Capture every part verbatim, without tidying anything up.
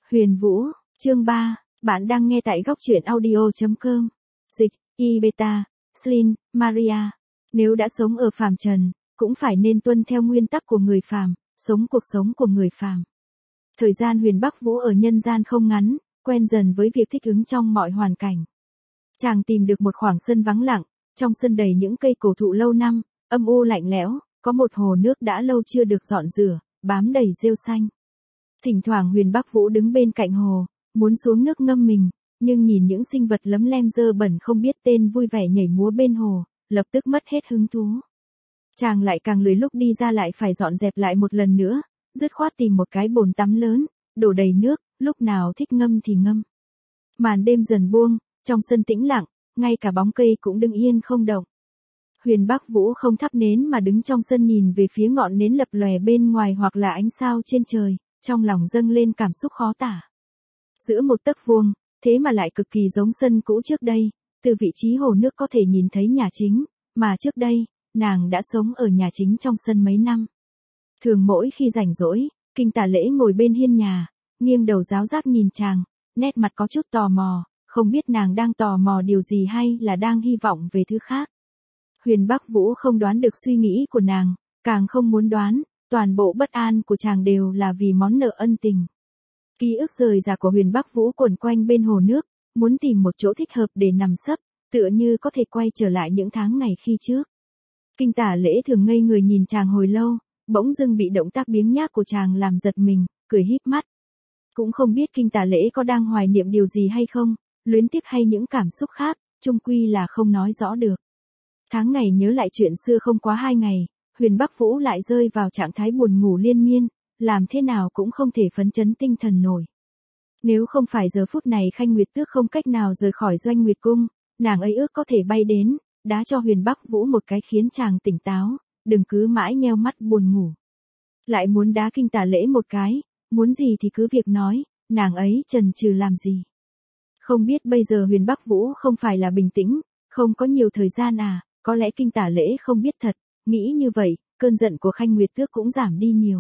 Huyền Vũ, chương ba, bạn đang nghe tại góc truyện audio chấm com. Dịch, y beta, Slin, Maria. Nếu đã sống ở phàm trần, cũng phải nên tuân theo nguyên tắc của người phàm, sống cuộc sống của người phàm. Thời gian Huyền Bắc Vũ ở nhân gian không ngắn, quen dần với việc thích ứng trong mọi hoàn cảnh. Chàng tìm được một khoảng sân vắng lặng, trong sân đầy những cây cổ thụ lâu năm, âm u lạnh lẽo, có một hồ nước đã lâu chưa được dọn rửa, bám đầy rêu xanh. Thỉnh thoảng Huyền Bắc Vũ đứng bên cạnh hồ, muốn xuống nước ngâm mình, nhưng nhìn những sinh vật lấm lem dơ bẩn không biết tên vui vẻ nhảy múa bên hồ, lập tức mất hết hứng thú. Chàng lại càng lười, lúc đi ra lại phải dọn dẹp lại một lần nữa, dứt khoát tìm một cái bồn tắm lớn, đổ đầy nước, lúc nào thích ngâm thì ngâm. Màn đêm dần buông, trong sân tĩnh lặng, ngay cả bóng cây cũng đứng yên không động. Huyền Bắc Vũ không thắp nến mà đứng trong sân nhìn về phía ngọn nến lập lòe bên ngoài hoặc là ánh sao trên trời, trong lòng dâng lên cảm xúc khó tả. Giữa một tấc vuông, thế mà lại cực kỳ giống sân cũ trước đây, từ vị trí hồ nước có thể nhìn thấy nhà chính, mà trước đây, nàng đã sống ở nhà chính trong sân mấy năm. Thường mỗi khi rảnh rỗi, Kinh Tả Lễ ngồi bên hiên nhà, nghiêng đầu giáo giác nhìn chàng, nét mặt có chút tò mò, không biết nàng đang tò mò điều gì hay là đang hy vọng về thứ khác. Huyền Bắc Vũ không đoán được suy nghĩ của nàng, càng không muốn đoán, toàn bộ bất an của chàng đều là vì món nợ ân tình. Ký ức rời rạc của Huyền Bắc Vũ quẩn quanh bên hồ nước, muốn tìm một chỗ thích hợp để nằm sấp, tựa như có thể quay trở lại những tháng ngày khi trước. Kinh Tả Lễ thường ngây người nhìn chàng hồi lâu, bỗng dưng bị động tác biếng nhác của chàng làm giật mình, cười híp mắt. Cũng không biết Kinh Tả Lễ có đang hoài niệm điều gì hay không, luyến tiếc hay những cảm xúc khác, chung quy là không nói rõ được. Tháng ngày nhớ lại chuyện xưa không quá hai ngày, Huyền Bắc Vũ lại rơi vào trạng thái buồn ngủ liên miên, làm thế nào cũng không thể phấn chấn tinh thần nổi. Nếu không phải giờ phút này Khanh Nguyệt Tước không cách nào rời khỏi Doanh Nguyệt Cung, nàng ấy ước có thể bay đến, đá cho Huyền Bắc Vũ một cái khiến chàng tỉnh táo, đừng cứ mãi nheo mắt buồn ngủ. Lại muốn đá Kinh Tả Lễ một cái, muốn gì thì cứ việc nói, nàng ấy chần chừ làm gì. Không biết bây giờ Huyền Bắc Vũ không phải là bình tĩnh, không có nhiều thời gian à, có lẽ Kinh Tả Lễ không biết thật, nghĩ như vậy, cơn giận của Khanh Nguyệt Tước cũng giảm đi nhiều.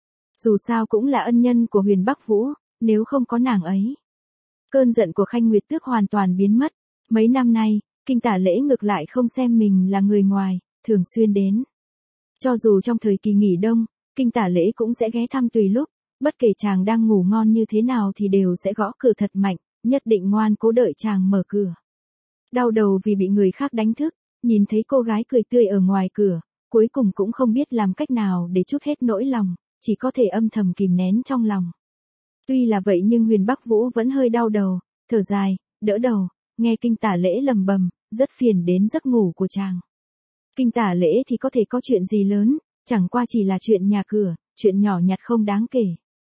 Dù sao cũng là ân nhân của Huyền Bắc Vũ, nếu không có nàng ấy. Cơn giận của Khanh Nguyệt Tước hoàn toàn biến mất, mấy năm nay, Kinh Tả Lễ ngược lại không xem mình là người ngoài, thường xuyên đến. Cho dù trong thời kỳ nghỉ đông, Kinh Tả Lễ cũng sẽ ghé thăm tùy lúc, bất kể chàng đang ngủ ngon như thế nào thì đều sẽ gõ cửa thật mạnh, nhất định ngoan cố đợi chàng mở cửa. Đau đầu vì bị người khác đánh thức, nhìn thấy cô gái cười tươi ở ngoài cửa, cuối cùng cũng không biết làm cách nào để trút hết nỗi lòng, chỉ có thể âm thầm kìm nén trong lòng. Tuy là vậy nhưng Huyền Bắc Vũ vẫn hơi đau đầu, thở dài, đỡ đầu, nghe Kinh Tả Lễ lầm bầm, rất phiền đến giấc ngủ của chàng. Kinh Tả Lễ thì có thể có chuyện gì lớn, chẳng qua chỉ là chuyện nhà cửa, chuyện nhỏ nhặt không đáng kể.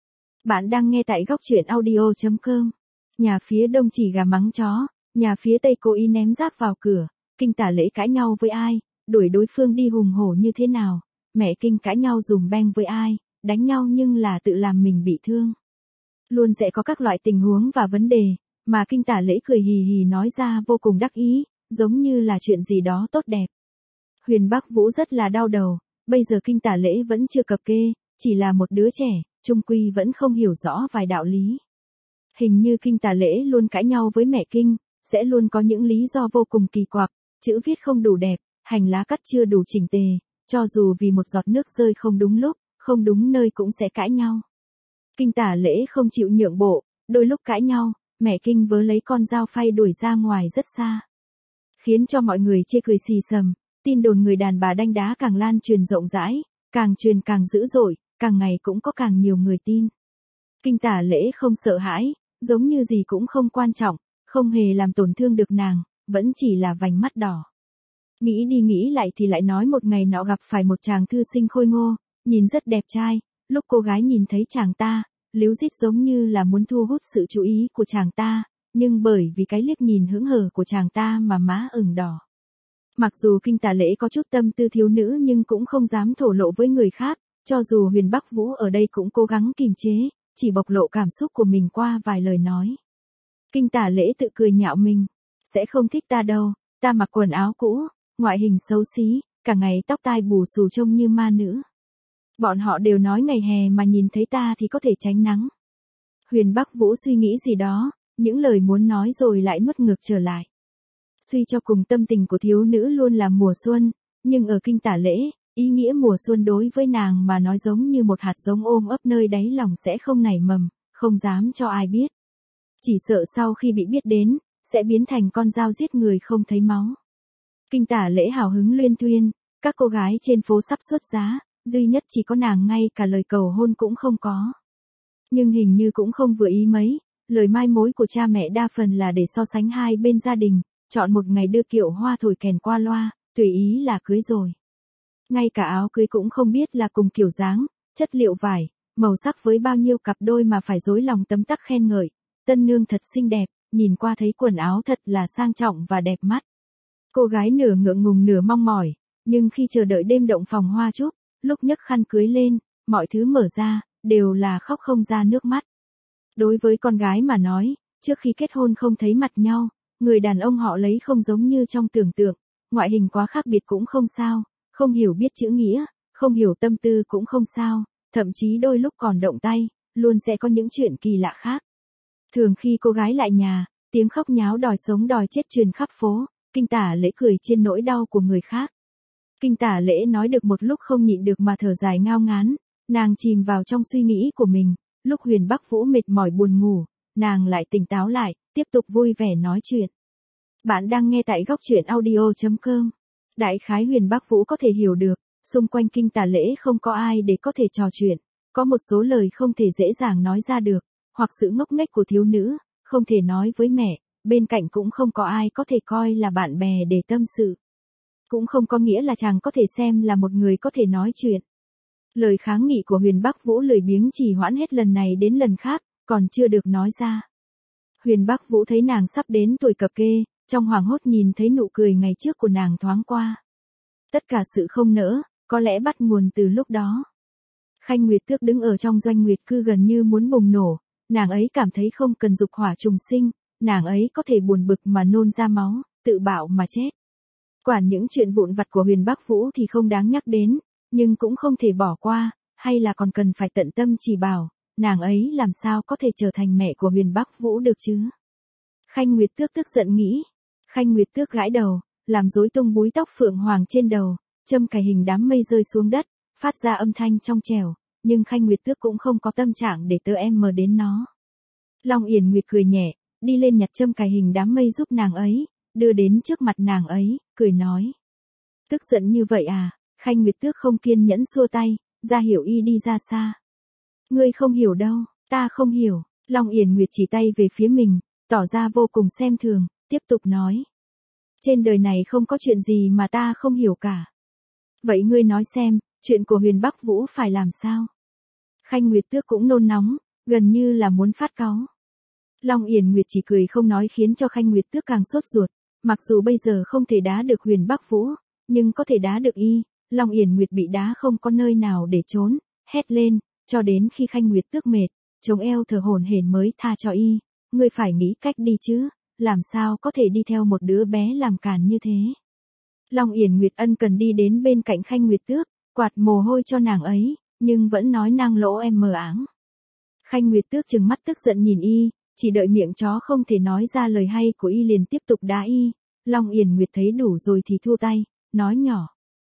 Bạn đang nghe tại góc truyện audio chấm com. Nhà phía đông chỉ gà mắng chó, nhà phía tây cố ý ném rác vào cửa. Kinh Tả Lễ cãi nhau với ai, đuổi đối phương đi hùng hổ như thế nào, mẹ Kinh cãi nhau dùm beng với ai, đánh nhau nhưng là tự làm mình bị thương. Luôn sẽ có các loại tình huống và vấn đề, mà Kinh Tả Lễ cười hì hì nói ra vô cùng đắc ý, giống như là chuyện gì đó tốt đẹp. Huyền Bắc Vũ rất là đau đầu, bây giờ Kinh Tả Lễ vẫn chưa cập kê, chỉ là một đứa trẻ, chung quy vẫn không hiểu rõ vài đạo lý. Hình như Kinh Tả Lễ luôn cãi nhau với mẹ Kinh, sẽ luôn có những lý do vô cùng kỳ quặc, chữ viết không đủ đẹp, hành lá cắt chưa đủ chỉnh tề, cho dù vì một giọt nước rơi không đúng lúc, không đúng nơi cũng sẽ cãi nhau. Kinh Tả Lễ không chịu nhượng bộ, đôi lúc cãi nhau, mẹ Kinh vớ lấy con dao phay đuổi ra ngoài rất xa. Khiến cho mọi người chê cười xì xầm, tin đồn người đàn bà đanh đá càng lan truyền rộng rãi, càng truyền càng dữ dội, càng ngày cũng có càng nhiều người tin. Kinh Tả Lễ không sợ hãi, giống như gì cũng không quan trọng, không hề làm tổn thương được nàng, vẫn chỉ là vành mắt đỏ. Nghĩ đi nghĩ lại thì lại nói một ngày nọ gặp phải một chàng thư sinh khôi ngô, nhìn rất đẹp trai, lúc cô gái nhìn thấy chàng ta, líu rít giống như là muốn thu hút sự chú ý của chàng ta, nhưng bởi vì cái liếc nhìn hững hờ của chàng ta mà má ửng đỏ. Mặc dù Kinh Tả Lễ có chút tâm tư thiếu nữ nhưng cũng không dám thổ lộ với người khác, cho dù Huyền Bắc Vũ ở đây cũng cố gắng kìm chế, chỉ bộc lộ cảm xúc của mình qua vài lời nói. Kinh Tả Lễ tự cười nhạo mình, sẽ không thích ta đâu, ta mặc quần áo cũ, ngoại hình xấu xí, cả ngày tóc tai bù xù trông như ma nữ. Bọn họ đều nói ngày hè mà nhìn thấy ta thì có thể tránh nắng. Huyền Bắc Vũ suy nghĩ gì đó, những lời muốn nói rồi lại nuốt ngược trở lại. Suy cho cùng tâm tình của thiếu nữ luôn là mùa xuân, nhưng ở Kinh Tả Lễ, ý nghĩa mùa xuân đối với nàng mà nói giống như một hạt giống ôm ấp nơi đáy lòng sẽ không nảy mầm, không dám cho ai biết. Chỉ sợ sau khi bị biết đến, sẽ biến thành con dao giết người không thấy máu. Kinh Tả Lễ hào hứng luyên thuyên, các cô gái trên phố sắp xuất giá, duy nhất chỉ có nàng ngay cả lời cầu hôn cũng không có. Nhưng hình như cũng không vừa ý mấy, lời mai mối của cha mẹ đa phần là để so sánh hai bên gia đình, chọn một ngày đưa kiệu hoa thổi kèn qua loa, tùy ý là cưới rồi. Ngay cả áo cưới cũng không biết là cùng kiểu dáng, chất liệu vải, màu sắc với bao nhiêu cặp đôi mà phải dối lòng tấm tắc khen ngợi. Tân nương thật xinh đẹp, nhìn qua thấy quần áo thật là sang trọng và đẹp mắt. Cô gái nửa ngượng ngùng nửa mong mỏi, nhưng khi chờ đợi đêm động phòng hoa chúc, lúc nhấc khăn cưới lên, mọi thứ mở ra, đều là khóc không ra nước mắt. Đối với con gái mà nói, trước khi kết hôn không thấy mặt nhau, người đàn ông họ lấy không giống như trong tưởng tượng, ngoại hình quá khác biệt cũng không sao, không hiểu biết chữ nghĩa, không hiểu tâm tư cũng không sao, thậm chí đôi lúc còn động tay, luôn sẽ có những chuyện kỳ lạ khác. Thường khi cô gái lại nhà, tiếng khóc nháo đòi sống đòi chết truyền khắp phố, Kinh Tả Lễ cười trên nỗi đau của người khác. Kinh Tả Lễ nói được một lúc không nhịn được mà thở dài ngao ngán, nàng chìm vào trong suy nghĩ của mình, lúc Huyền Bắc Vũ mệt mỏi buồn ngủ, nàng lại tỉnh táo lại, tiếp tục vui vẻ nói chuyện. Bạn đang nghe tại góc truyện audio chấm com. Đại khái Huyền Bắc Vũ có thể hiểu được, xung quanh Kinh Tả Lễ không có ai để có thể trò chuyện, có một số lời không thể dễ dàng nói ra được, hoặc sự ngốc nghếch của thiếu nữ, không thể nói với mẹ, bên cạnh cũng không có ai có thể coi là bạn bè để tâm sự. Cũng không có nghĩa là chàng có thể xem là một người có thể nói chuyện. Lời kháng nghị của Huyền Bắc Vũ lười biếng trì hoãn hết lần này đến lần khác, còn chưa được nói ra. Huyền Bắc Vũ thấy nàng sắp đến tuổi cập kê, trong hoảng hốt nhìn thấy nụ cười ngày trước của nàng thoáng qua. Tất cả sự không nỡ, có lẽ bắt nguồn từ lúc đó. Khanh Nguyệt Tước đứng ở trong doanh nguyệt cư gần như muốn bùng nổ, nàng ấy cảm thấy không cần dục hỏa trùng sinh, nàng ấy có thể buồn bực mà nôn ra máu, tự bạo mà chết. Quản những chuyện vụn vặt của Huyền Bắc Vũ thì không đáng nhắc đến, nhưng cũng không thể bỏ qua, hay là còn cần phải tận tâm chỉ bảo, nàng ấy làm sao có thể trở thành mẹ của Huyền Bắc Vũ được chứ? Khanh Nguyệt Tước tức giận nghĩ. Khanh Nguyệt Tước gãi đầu, làm rối tung búi tóc phượng hoàng trên đầu, châm cài hình đám mây rơi xuống đất, phát ra âm thanh trong trẻo, nhưng Khanh Nguyệt Tước cũng không có tâm trạng để tớ em mờ đến nó. Long Yển Nguyệt cười nhẹ, đi lên nhặt châm cài hình đám mây giúp nàng ấy, đưa đến trước mặt nàng ấy, cười nói. Tức giận như vậy à? Khanh Nguyệt Tước không kiên nhẫn xua tay, ra hiệu y đi ra xa. Ngươi không hiểu đâu, ta không hiểu. Long Yển Nguyệt chỉ tay về phía mình, tỏ ra vô cùng xem thường, tiếp tục nói. Trên đời này không có chuyện gì mà ta không hiểu cả. Vậy ngươi nói xem, chuyện của Huyền Bắc Vũ phải làm sao? Khanh Nguyệt Tước cũng nôn nóng, gần như là muốn phát cáu. Long Yển Nguyệt chỉ cười không nói khiến cho Khanh Nguyệt Tước càng sốt ruột, mặc dù bây giờ không thể đá được Huyền Bắc Vũ, nhưng có thể đá được y. Long Yển Nguyệt bị đá không có nơi nào để trốn, hét lên, cho đến khi Khanh Nguyệt Tước mệt, chống eo thở hổn hển mới tha cho y. Ngươi phải nghĩ cách đi chứ, làm sao có thể đi theo một đứa bé làm càn như thế. Long Yển Nguyệt ân cần đi đến bên cạnh Khanh Nguyệt Tước, quạt mồ hôi cho nàng ấy, nhưng vẫn nói năng lỗ em mờ áng. Khanh Nguyệt Tước trừng mắt tức giận nhìn y, chỉ đợi miệng chó không thể nói ra lời hay của y liền tiếp tục đá y. Long Yển Nguyệt thấy đủ rồi thì thu tay, nói nhỏ.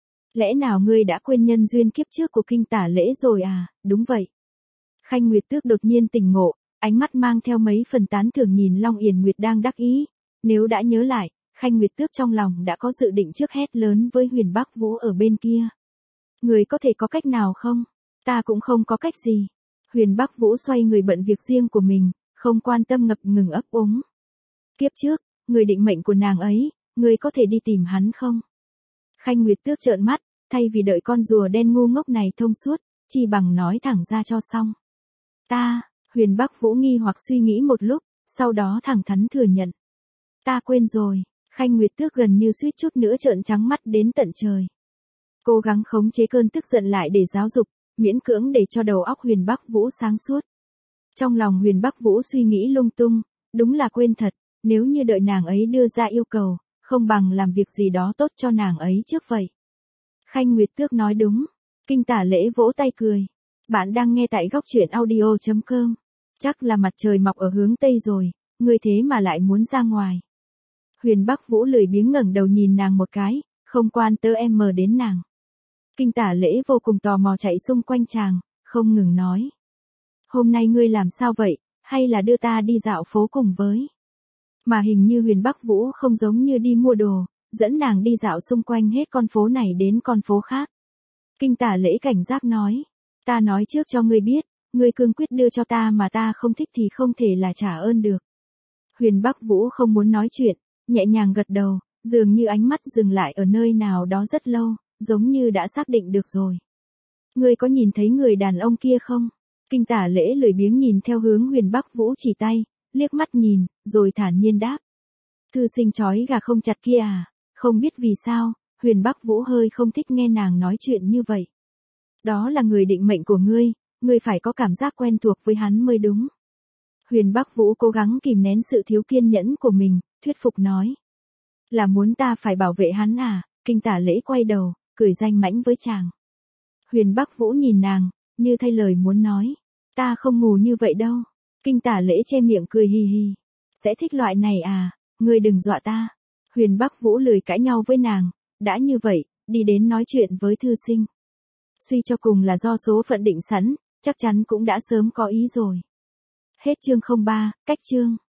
Lẽ nào ngươi đã quên nhân duyên kiếp trước của Kinh Tả Lễ rồi à? Đúng vậy. Khanh Nguyệt Tước đột nhiên tỉnh ngộ, ánh mắt mang theo mấy phần tán thưởng nhìn Long Yển Nguyệt đang đắc ý. Nếu đã nhớ lại, Khanh Nguyệt Tước trong lòng đã có dự định trước hét lớn với Huyền Bắc Vũ ở bên kia. Người có thể có cách nào không? Ta cũng không có cách gì. Huyền Bắc Vũ xoay người bận việc riêng của mình, không quan tâm ngập ngừng ấp úng. Kiếp trước, người định mệnh của nàng ấy, người có thể đi tìm hắn không? Khanh Nguyệt Tước trợn mắt, thay vì đợi con rùa đen ngu ngốc này thông suốt, chi bằng nói thẳng ra cho xong. Ta, Huyền Bắc Vũ nghi hoặc suy nghĩ một lúc, sau đó thẳng thắn thừa nhận. Ta quên rồi. Khanh Nguyệt Tước gần như suýt chút nữa trợn trắng mắt đến tận trời. Cố gắng khống chế cơn tức giận lại để giáo dục, miễn cưỡng để cho đầu óc Huyền Bắc Vũ sáng suốt. Trong lòng Huyền Bắc Vũ suy nghĩ lung tung, đúng là quên thật, nếu như đợi nàng ấy đưa ra yêu cầu, không bằng làm việc gì đó tốt cho nàng ấy trước vậy. Khanh Nguyệt Tước nói đúng. Kinh Tả Lễ vỗ tay cười. Bạn đang nghe tại góc truyện audio chấm com. Chắc là mặt trời mọc ở hướng Tây rồi, ngươi thế mà lại muốn ra ngoài. Huyền Bắc Vũ lười biếng ngẩng đầu nhìn nàng một cái, không quan tơ em mờ đến nàng. Kinh Tả Lễ vô cùng tò mò chạy xung quanh chàng, không ngừng nói. Hôm nay ngươi làm sao vậy, hay là đưa ta đi dạo phố cùng với? Mà hình như Huyền Bắc Vũ không giống như đi mua đồ, dẫn nàng đi dạo xung quanh hết con phố này đến con phố khác. Kinh Tả Lễ cảnh giác nói, ta nói trước cho ngươi biết, ngươi cương quyết đưa cho ta mà ta không thích thì không thể là trả ơn được. Huyền Bắc Vũ không muốn nói chuyện, nhẹ nhàng gật đầu, dường như ánh mắt dừng lại ở nơi nào đó rất lâu, giống như đã xác định được rồi. Ngươi có nhìn thấy người đàn ông kia không? Kinh Tả Lễ lười biếng nhìn theo hướng Huyền Bắc Vũ chỉ tay, liếc mắt nhìn, rồi thản nhiên đáp. Thư sinh chói gà không chặt kia à? Không biết vì sao, Huyền Bắc Vũ hơi không thích nghe nàng nói chuyện như vậy. Đó là người định mệnh của ngươi, ngươi phải có cảm giác quen thuộc với hắn mới đúng. Huyền Bắc Vũ cố gắng kìm nén sự thiếu kiên nhẫn của mình, thuyết phục nói. Là muốn ta phải bảo vệ hắn à? Kinh Tả Lễ quay đầu, cười danh mãnh với chàng. Huyền Bắc Vũ nhìn nàng, như thay lời muốn nói. Ta không mù như vậy đâu. Kinh Tả Lễ che miệng cười hì hì. Sẽ thích loại này à? Ngươi đừng dọa ta. Huyền Bắc Vũ lười cãi nhau với nàng. Đã như vậy, đi đến nói chuyện với thư sinh. Suy cho cùng là do số phận định sẵn, chắc chắn cũng đã sớm có ý rồi. Hết chương không ba, cách chương.